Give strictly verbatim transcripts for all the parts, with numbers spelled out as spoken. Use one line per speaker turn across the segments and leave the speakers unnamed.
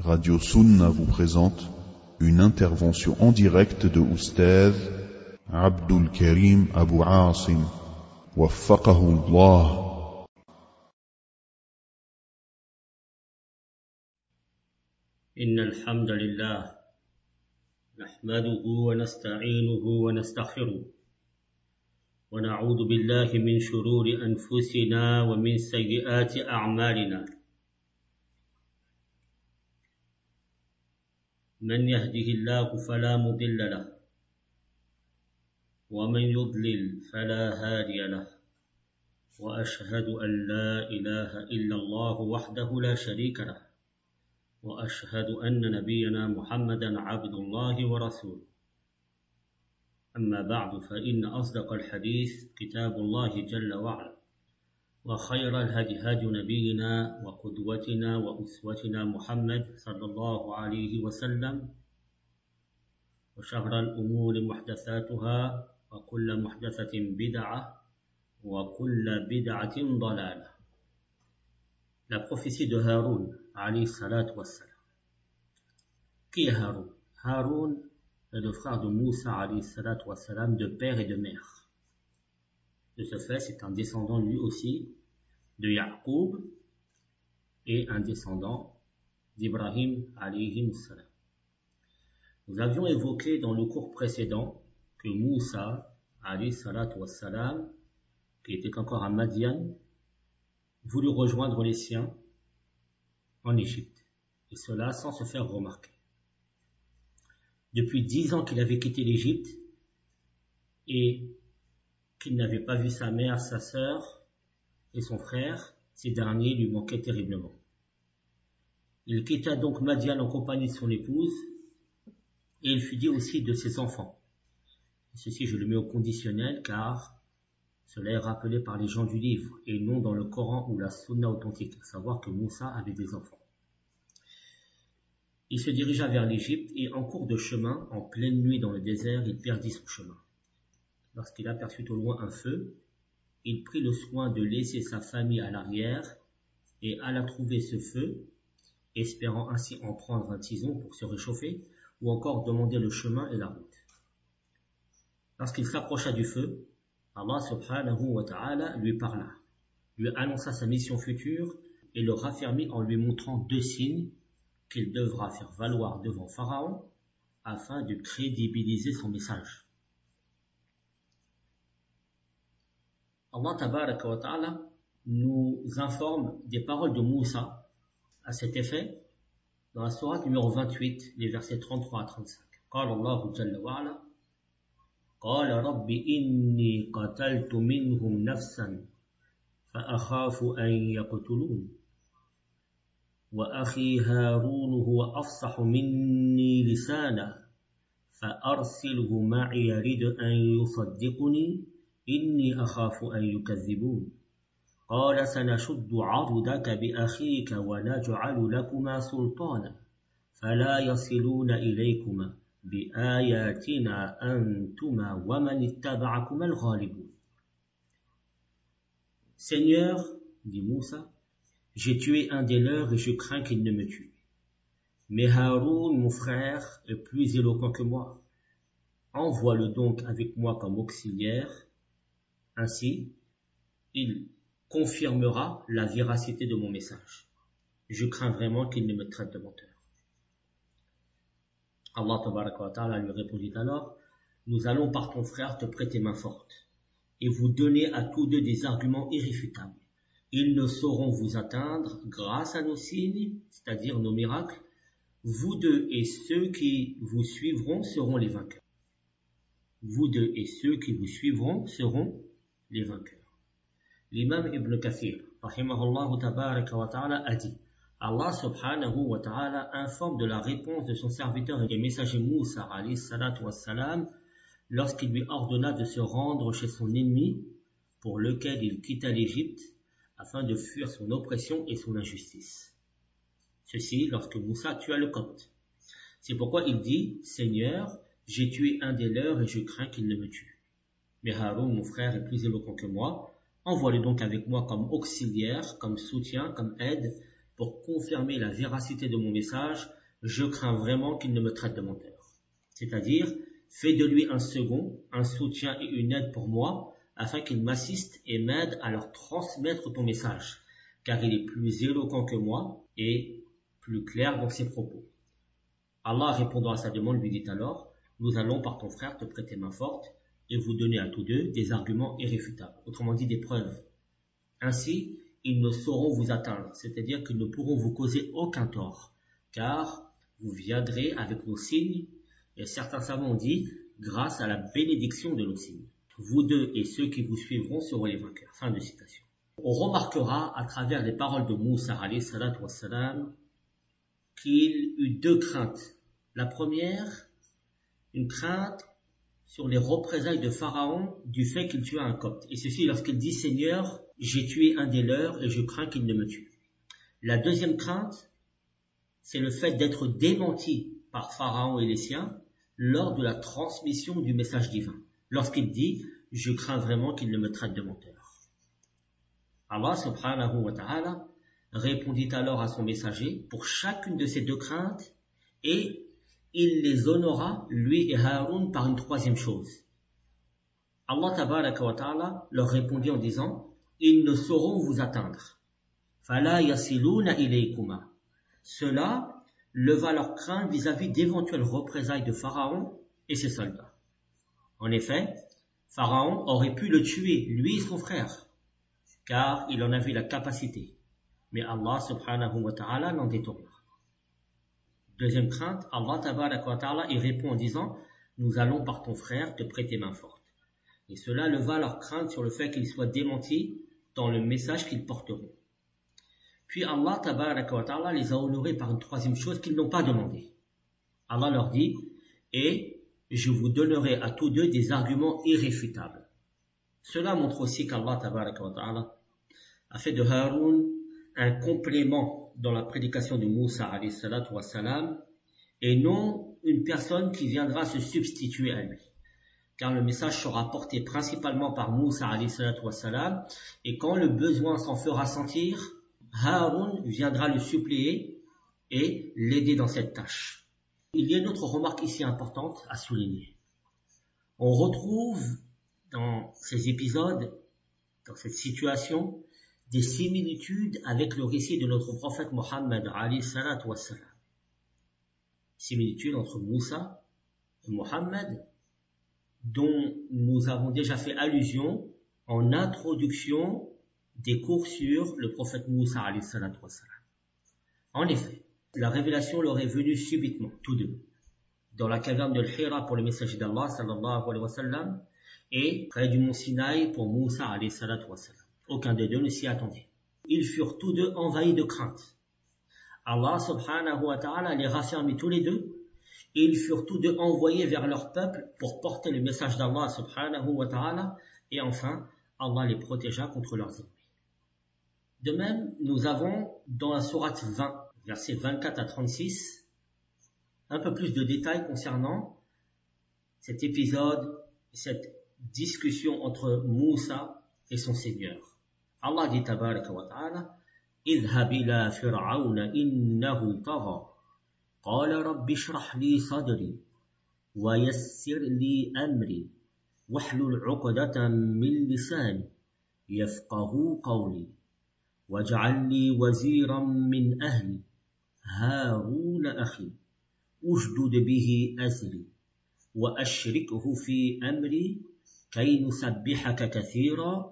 Radio Sunna vous présente une intervention en direct de Oustaz Abdul Karim Abu Asim, waffaqahu Allah.
إن الحمد لله نحمده ونستعينه ونستغفره ونعوذ بالله من شرور أنفسنا ومن سيئات أعمالنا من يهده الله فلا مضل له ومن يضلل فلا هادي له وأشهد أن لا إله إلا الله وحده لا شريك له وأشهد أن نبينا محمدا عبد الله ورسوله أما بعد فإن أصدق الحديث كتاب الله جل وعلا وخير الهدي هدي نبينا وقدوتنا وأسوتنا محمد صلى الله عليه وسلم وشر الأمور محدثاتها وكل محدثة بدعة وكل بدعة ضلالة. La prophétie de Haroun alayhi salat wassalam. Qui est Haroun? Haroun est le frère de Moussa alayhi salat wassalam, de père et de mère. De ce fait, c'est un descendant lui aussi de Ya'qub et un descendant d'Ibrahim alayhi salam. Nous avions évoqué dans le cours précédent que Moussa alayhi salat wassalam, qui était encore à Madian, voulut rejoindre les siens en Égypte, et cela sans se faire remarquer. Depuis dix ans qu'il avait quitté l'Égypte et qu'il n'avait pas vu sa mère, sa sœur et son frère, ces derniers lui manquaient terriblement. Il quitta donc Madian en compagnie de son épouse et il fut dit aussi de ses enfants. Et ceci, je le mets au conditionnel car cela est rappelé par les gens du livre et non dans le Coran ou la Sunna authentique, à savoir que Moussa avait des enfants. Il se dirigea vers l'Égypte et en cours de chemin, en pleine nuit dans le désert, il perdit son chemin. Lorsqu'il aperçut au loin un feu, il prit le soin de laisser sa famille à l'arrière et alla trouver ce feu, espérant ainsi en prendre un tison pour se réchauffer ou encore demander le chemin et la route. Lorsqu'il s'approcha du feu, Allah subhanahu wa ta'ala lui parla, lui annonça sa mission future et le raffermit en lui montrant deux signes qu'il devra faire valoir devant Pharaon afin de crédibiliser son message. Allah tabaraka wa ta'ala nous informe des paroles de Moussa à cet effet dans la sourate numéro vingt-huit, les versets trente-trois à trente-cinq. قال الله جل وعلا قال رب إني قتلت منهم نفسا فأخاف أن يقتلون وأخي هارون هو أفصح مني لسانا فأرسله معي يرد أن يصدقني إني أخاف أن يكذبون قال سنشد عضدك بأخيك ونجعل لكما سلطانا فلا يصلون إليكما بآياتنا أنتما ومن اتبعكما الغالبون. Seigneur, dit Moussa, j'ai tué un des leurs et je crains qu'il ne me tue. Mais Haroun, mon frère, est plus éloquent que moi. Envoie-le donc avec moi comme auxiliaire. Ainsi, il confirmera la véracité de mon message. Je crains vraiment qu'il ne me traite de menteur. Allah tabaraka wa ta'ala lui répondit alors, nous allons par ton frère te prêter main forte et vous donner à tous deux des arguments irréfutables. Ils ne sauront vous atteindre grâce à nos signes, c'est-à-dire nos miracles. Vous deux et ceux qui vous suivront seront les vainqueurs. Vous deux et ceux qui vous suivront seront les vainqueurs. L'imam Ibn Kathir, rahimahullah tabaraka wa ta'ala, a dit, Allah subhanahu wa ta'ala informe de la réponse de son serviteur et messager Moussa alayhi salatu wassalam lorsqu'il lui ordonna de se rendre chez son ennemi pour lequel il quitta l'Égypte afin de fuir son oppression et son injustice. Ceci lorsque Moussa tua le Copte. C'est pourquoi il dit, Seigneur, j'ai tué un des leurs et je crains qu'il ne me tue. Mais Haroun, mon frère, est plus éloquent que moi. Envoie-le donc avec moi comme auxiliaire, comme soutien, comme aide, pour confirmer la véracité de mon message, je crains vraiment qu'il ne me traite de menteur. C'est-à-dire, fais de lui un second, un soutien et une aide pour moi, afin qu'il m'assiste et m'aide à leur transmettre ton message, car il est plus éloquent que moi et plus clair dans ses propos. Allah, répondant à sa demande, lui dit alors, nous allons par ton frère te prêter main forte et vous donner à tous deux des arguments irréfutables, autrement dit des preuves. Ainsi, ils ne sauront vous atteindre, c'est-à-dire qu'ils ne pourront vous causer aucun tort, car vous viendrez avec nos signes, et certains savants ont dit, grâce à la bénédiction de nos signes. Vous deux et ceux qui vous suivront seront les vainqueurs. Fin de citation. On remarquera à travers les paroles de Moussa alayhi salatu wassalam qu'il eut deux craintes. La première, une crainte sur les représailles de Pharaon du fait qu'il tua un copte. Et ceci lorsqu'il dit « Seigneur, j'ai tué un des leurs et je crains qu'il ne me tue ». La deuxième crainte, c'est le fait d'être démenti par Pharaon et les siens lors de la transmission du message divin. Lorsqu'il dit « Je crains vraiment qu'il ne me traite de menteur ». Allah subhanahu wa ta'ala répondit alors à son messager pour chacune de ces deux craintes et il les honora, lui et Haroun, par une troisième chose. Allah tabaraka wa ta'ala leur répondit en disant « Ils ne sauront vous atteindre. Fala yasiluna ilaykuma » Cela leva leur crainte vis-à-vis d'éventuelles représailles de Pharaon et ses soldats. En effet, Pharaon aurait pu le tuer, lui et son frère, car il en avait la capacité. Mais Allah subhanahu wa ta'ala l'en détourna. Deuxième crainte, Allah tabaraka wa ta'ala y répond en disant « Nous allons par ton frère te prêter main forte ». Et cela leva leur crainte sur le fait qu'ils soient démentis dans le message qu'ils porteront. Puis Allah tabaraka wa ta'ala les a honorés par une troisième chose qu'ils n'ont pas demandé. Allah leur dit « Et je vous donnerai à tous deux des arguments irréfutables ». Cela montre aussi qu'Allah tabaraka wa ta'ala a fait de Haroun un complément dans la prédication de Moussa alayhi salatu wa salam et non une personne qui viendra se substituer à lui. Car le message sera porté principalement par Moussa alayhi salatu wa salam et quand le besoin s'en fera sentir, Haroun viendra le suppléer et l'aider dans cette tâche. Il y a une autre remarque ici importante à souligner. On retrouve dans ces épisodes, dans cette situation, des similitudes avec le récit de notre prophète Mohammed alayhi salatu wa salam. Similitudes entre Moussa et Mohammed, dont nous avons déjà fait allusion en introduction des cours sur le prophète Moussa alayhi salatu wa salam. En effet, la révélation leur est venue subitement, tous deux, dans la caverne de l'Hira pour le messager d'Allah sallallahu alayhi wa sallam et près du mont Sinaï pour Moussa alayhi salatu wa salam. Aucun des deux ne s'y attendait. Ils furent tous deux envahis de crainte. Allah subhanahu wa ta'ala les raffermit tous les deux et ils furent tous deux envoyés vers leur peuple pour porter le message d'Allah subhanahu wa ta'ala et enfin Allah les protégea contre leurs ennemis. De même, nous avons dans la sourate vingt, versets vingt-quatre à trente-six, un peu plus de détails concernant cet épisode, cette discussion entre Moussa et son Seigneur. Allah dit tabaraka wa ta'ala اذهب إلى فرعون إنه طغى قال رب اشرح لي صدري ويسر لي أمري واحلل عقدة من لساني يفقه قولي واجعل لي وزيرا من أهلي هارون أخي أشدد به أزري وأشركه في أمري كي نسبحك كثيرا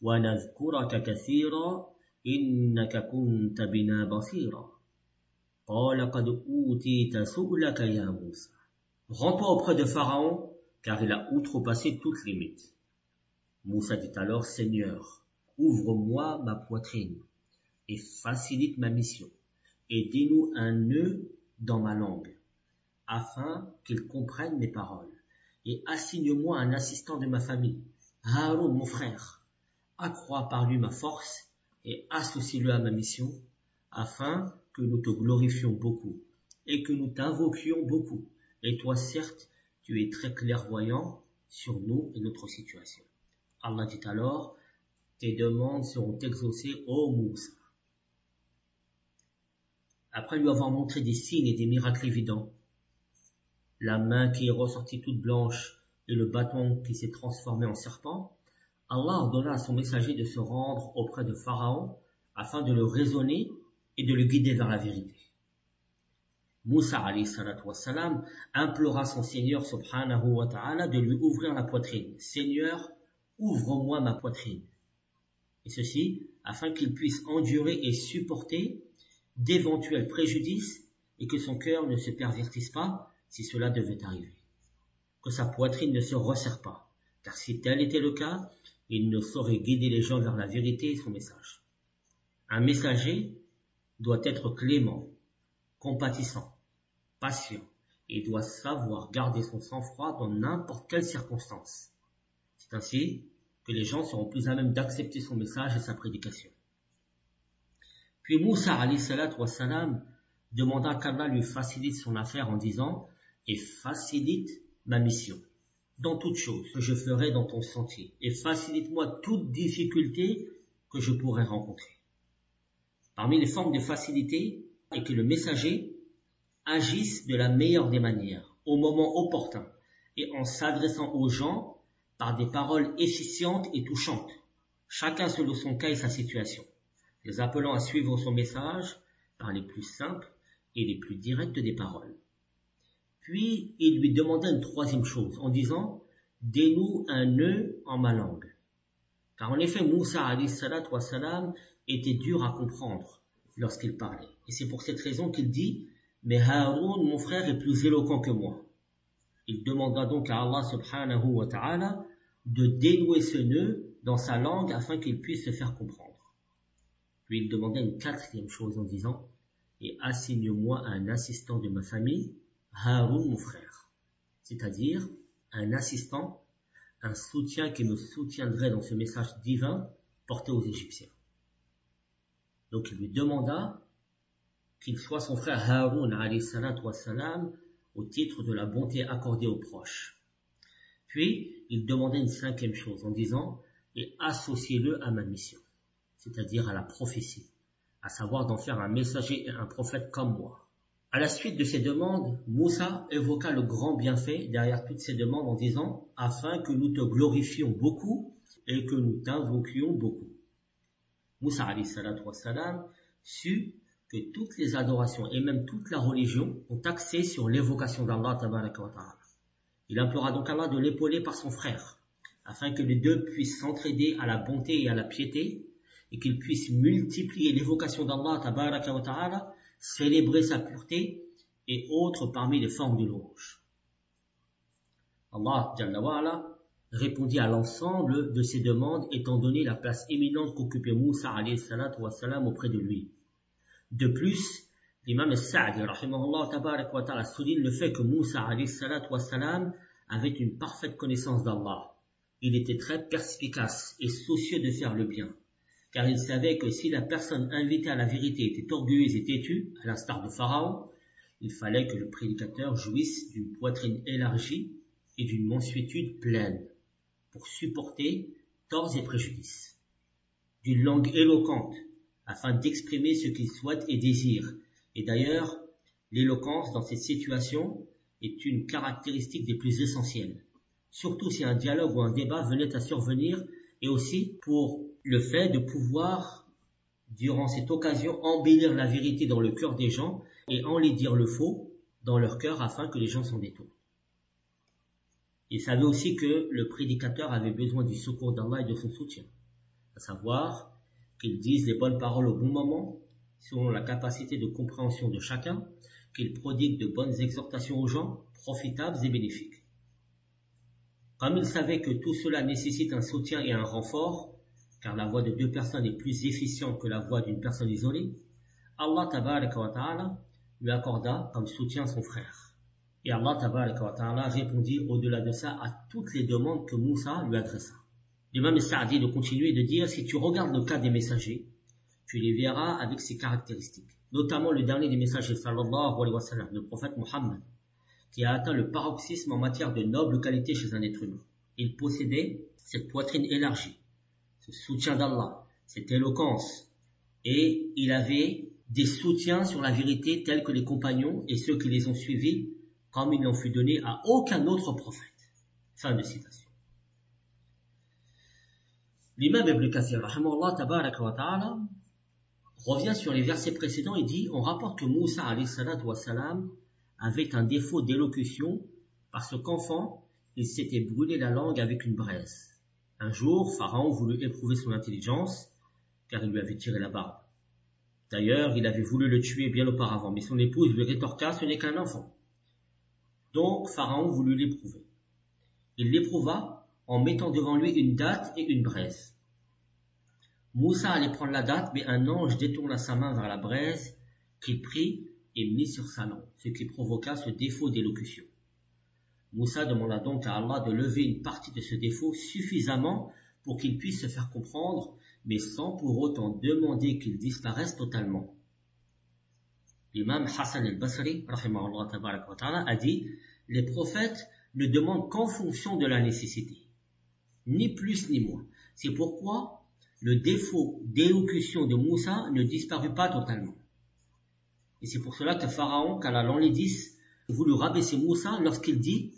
ونذكرك كثيرا إنك كنت بنا بصيرا قال قد أوتيت سؤلك يا موسى. Rends-toi auprès de Pharaon, car il a outrepassé toute limite. Moussa dit alors, Seigneur, ouvre-moi ma poitrine et facilite ma mission, et dis-nous un nœud dans ma langue, afin qu'il comprenne mes paroles, et assigne-moi un assistant de ma famille, Haroun mon frère, accrois par lui ma force et associe-le à ma mission, afin que nous te glorifions beaucoup et que nous t'invoquions beaucoup. Et toi, certes, tu es très clairvoyant sur nous et notre situation. Allah dit alors, tes demandes seront exaucées, ô Moussa. après lui avoir montré des signes et des miracles évidents, la main qui est ressortie toute blanche et le bâton qui s'est transformé en serpent, Allah ordonna à son messager de se rendre auprès de Pharaon afin de le raisonner et de le guider vers la vérité. Moussa alayhi salatu wassalam implora son Seigneur subhanahu wa ta'ala de lui ouvrir la poitrine. Seigneur, ouvre-moi ma poitrine. Et ceci afin qu'il puisse endurer et supporter d'éventuels préjudices et que son cœur ne se pervertisse pas si cela devait arriver. Que sa poitrine ne se resserre pas, car si tel était le cas, il ne saurait guider les gens vers la vérité et son message. Un messager doit être clément, compatissant, patient et doit savoir garder son sang-froid dans n'importe quelle circonstance. C'est ainsi que les gens seront plus à même d'accepter son message et sa prédication. Puis Moussa alayhi salatu wassalam demanda qu'Allah lui facilite son affaire en disant « Et facilite ma mission dans toute chose que je ferai dans ton sentier et facilite-moi toute difficulté que je pourrai rencontrer. » Parmi les formes de facilité est que le messager agisse de la meilleure des manières, au moment opportun, et en s'adressant aux gens par des paroles efficientes et touchantes, chacun selon son cas et sa situation, les appelant à suivre son message par les plus simples et les plus directes des paroles. Puis il lui demanda une troisième chose en disant « Dénoue un nœud en ma langue ». Car en effet, Moussa alayhi salatu wassalam était dur à comprendre lorsqu'il parlait. Et c'est pour cette raison qu'il dit « Mais Haroun, mon frère, est plus éloquent que moi ». Il demanda donc à Allah subhanahu wa ta'ala de dénouer ce nœud dans sa langue afin qu'il puisse se faire comprendre. Puis il demanda une quatrième chose en disant « Et assigne-moi un assistant de ma famille, Haroun, mon frère », c'est-à-dire un assistant, un soutien qui me soutiendrait dans ce message divin porté aux Égyptiens. Donc il lui demanda qu'il soit son frère Haroun alayhi salatu wassalam au titre de la bonté accordée aux proches. Puis il demandait une cinquième chose en disant « Et associez-le à ma mission », c'est-à-dire à la prophétie, à savoir d'en faire un messager et un prophète comme moi. À la suite de ces demandes, Moussa évoqua le grand bienfait derrière toutes ces demandes en disant « Afin que nous te glorifions beaucoup et que nous t'invoquions beaucoup ». Moussa alayhi salatu wassalam sut que toutes les adorations et même toute la religion ont axé sur l'évocation d'Allah tabaraka wa ta'ala. Il implora donc Allah de l'épauler par son frère, afin que les deux puissent s'entraider à la bonté et à la piété, et qu'ils puissent multiplier l'évocation d'Allah tabaraka wa ta'ala, célébrer sa pureté et autres parmi les formes de louange. Allah Jalla wa Ala répondit à l'ensemble de ces demandes étant donné la place éminente qu'occupait Moussa alayhi salatu wassalam auprès de lui. De plus, l'imam al-Sa'di rahimahullah tabarak wa ta'ala souligne le fait que Moussa alayhi salatu wassalam avait une parfaite connaissance d'Allah. Il était très perspicace et soucieux de faire le bien, car il savait que si la personne invitée à la vérité était orgueilleuse et têtue, à l'instar de Pharaon, il fallait que le prédicateur jouisse d'une poitrine élargie et d'une mansuétude pleine, pour supporter torts et préjudices, d'une langue éloquente, afin d'exprimer ce qu'il souhaite et désire. Et d'ailleurs, l'éloquence dans cette situation est une caractéristique des plus essentielles, surtout si un dialogue ou un débat venait à survenir, et aussi pour le fait de pouvoir, durant cette occasion, embellir la vérité dans le cœur des gens et enlaidir le faux dans leur cœur afin que les gens s'en détournent. Il savait aussi que le prédicateur avait besoin du secours d'Allah et de son soutien, à savoir qu'il dise les bonnes paroles au bon moment, selon la capacité de compréhension de chacun, qu'il prodigue de bonnes exhortations aux gens, profitables et bénéfiques. Comme il savait que tout cela nécessite un soutien et un renfort, car la voix de deux personnes est plus efficiente que la voix d'une personne isolée, Allah tabaraka wa ta'ala lui accorda comme soutien son frère. Et Allah tabaraka wa ta'ala répondit au-delà de ça à toutes les demandes que Moussa lui adressa. L'imam Sa'di de continuer de dire, si tu regardes le cas des messagers, tu les verras avec ces caractéristiques, notamment le dernier des messagers, sallallahu alayhi wa sallam, le prophète Mohammed, qui a atteint le paroxysme en matière de nobles qualités chez un être humain. Il possédait cette poitrine élargie, ce soutien d'Allah, cette éloquence, et il avait des soutiens sur la vérité tels que les compagnons et ceux qui les ont suivis, comme il n'en fut donné à aucun autre prophète. Fin de citation. L'imam Ibn Kathir, rahimahullah tabaraka wa ta'ala, revient sur les versets précédents et dit, on rapporte que Moussa alayhi salatu wa salam avait un défaut d'élocution parce qu'enfant, il s'était brûlé la langue avec une braise. Un jour, Pharaon voulut éprouver son intelligence car il lui avait tiré la barbe. D'ailleurs, il avait voulu le tuer bien auparavant, mais son épouse lui rétorqua, ce n'est qu'un enfant. Donc, Pharaon voulut l'éprouver. Il l'éprouva en mettant devant lui une datte et une braise. Moussa allait prendre la datte, mais un ange détourna sa main vers la braise qu'il prit et mit sur sa langue, ce qui provoqua ce défaut d'élocution. Moussa demanda donc à Allah de lever une partie de ce défaut suffisamment pour qu'il puisse se faire comprendre, mais sans pour autant demander qu'il disparaisse totalement. L'imam Hassan al-Basri, rahimahullah tabaraka wa ta'ala, a dit, les prophètes ne demandent qu'en fonction de la nécessité, ni plus ni moins. C'est pourquoi le défaut d'élocution de Moussa ne disparut pas totalement. Et c'est pour cela que Pharaon, qu'Allah l'enlaidisse, voulut rabaisser Moussa lorsqu'il dit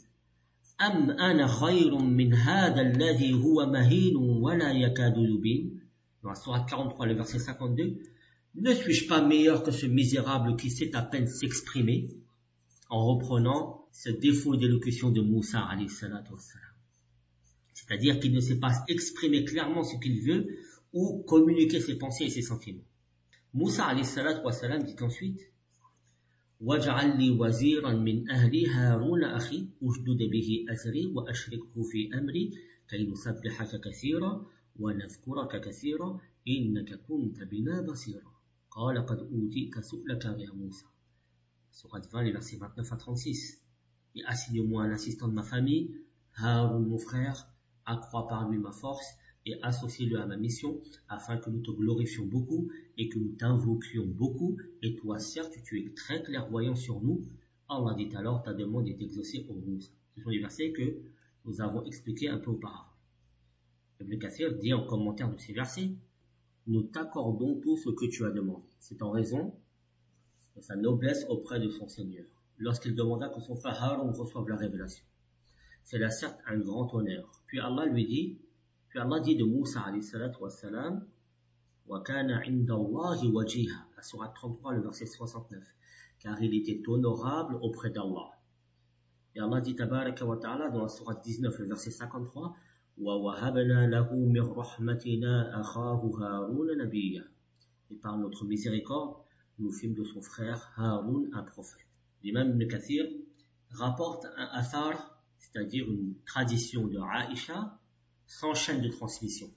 Am ana khayrun min hada alladhi huwa mahinun wa la yakadu yubin. Dans la sourate quarante-trois, le verset cinquante-deux, ne suis-je pas meilleur que ce misérable qui sait à peine s'exprimer, en reprenant ce défaut d'élocution de Moussa alayhi salatu wassalam. C'est-à-dire qu'il ne sait pas exprimer clairement ce qu'il veut ou communiquer ses pensées et ses sentiments. Moussa alayhi salatu wassalam dit ensuite وَاجْعَلْ لِي وَزِيرًا مِنْ أَهْلِي هَارُونَ أَخِي أُشْدُدْ بِهِ أَزْرِي وَأَشْرِكْهُ فِي أَمْرِي كَيْ نُسَبِّحَكَ كَثِيرًا وَنَذْكُرَكَ كَثِيرًا إِنَّكَ كُنْتَ بِنَا بَصِيرًا قَالَ قَدْ أُوتِيتَ سُؤْلَكَ يَا موسى. Sourate vingt, les versets vingt-neuf à trente-six. Et assigne-moi un assistant de ma famille, Haroun mon frère, accrois par lui ma force et associe-le à ma mission, afin que nous te glorifions beaucoup et que nous t'invoquions beaucoup, et toi certes tu es très clairvoyant sur nous. Allah dit alors, ta demande est exaucée au Moussa. Ce sont les versets que nous avons expliqués un peu auparavant. Ibn Kathir dit en commentaire de ces versets, nous t'accordons tout ce que tu as demandé. C'est en raison de sa noblesse auprès de son Seigneur, lorsqu'il demanda que son frère Haroun reçoive la révélation. C'est là certes un grand honneur. Puis Allah lui dit, puis Allah dit de Moussa alayhi salatu wassalam, wa kana inda Allahi wajiha, la sourate trente-trois, le verset soixante-neuf, car il était honorable auprès d'Allah. Et Allah dit tabaraka wa ta'ala dans la sourate dix-neuf, le verset cinquante-trois, wa wahabna lahu min rahmatina akhahu Haroun nabiyya. Et par notre miséricorde, nous fîmes de son frère Haroun un prophète. L'imam Ibn Kathir rapporte un athar, c'est-à-dire une tradition de Aïcha, sans chaîne de transmission.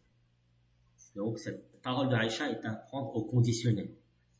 Donc cette parole de Aïcha est à prendre au conditionnel.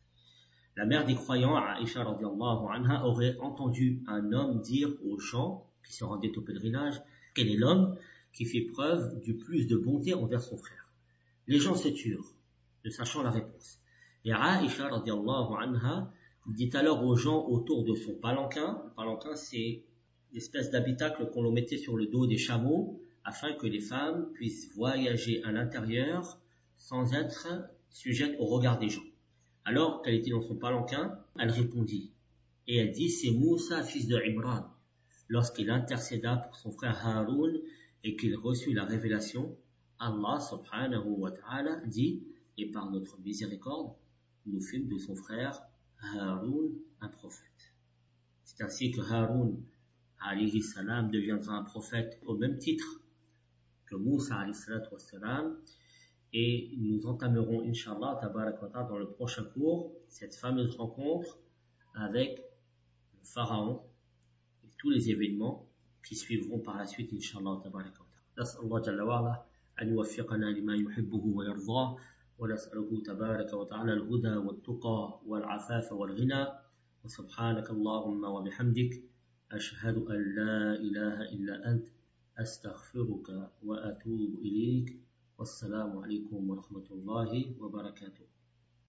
La mère des croyants, Aïcha radiyallahu anha, aurait entendu un homme dire aux gens qui se rendaient au pèlerinage, quel est l'homme qui fait preuve du plus de bonté envers son frère. Les gens se turent, ne sachant la réponse. Et Aïcha radiyallahu anha dit alors aux gens autour de son palanquin, le palanquin c'est l'espèce d'habitacle qu'on le mettait sur le dos des chameaux, afin que les femmes puissent voyager à l'intérieur sans être sujettes au regard des gens. Alors qu'elle était dans son palanquin, elle répondit, et elle dit, c'est Moussa, fils de Imran. Lorsqu'il intercéda pour son frère Haroun et qu'il reçut la révélation, Allah subhanahu wa ta'ala dit, et par notre miséricorde, nous fîmes de son frère Haroun un prophète. C'est ainsi que Haroun alayhi salam deviendra un prophète au même titre que Moussa alayhi salatu wassalam, et nous entamerons inshallah tabarak wa ta'ala dans le prochain cours cette fameuse rencontre avec le pharaon et tous les événements qui suivront par la suite inshallah tabarak wa ta'ala. Nas'allahu jalla wa ala an yuwaffiqana lima yuhibbuhu wa yardah wa nas'aluhu tabarak wa ta'ala al-huda wat-tuqa wal-'afafa wal-ghina wa subhanaka allahumma wa bihamdik ashhadu an la ilaha illa ant أستغفرك وأتوب إليك والسلام عليكم ورحمة الله وبركاته.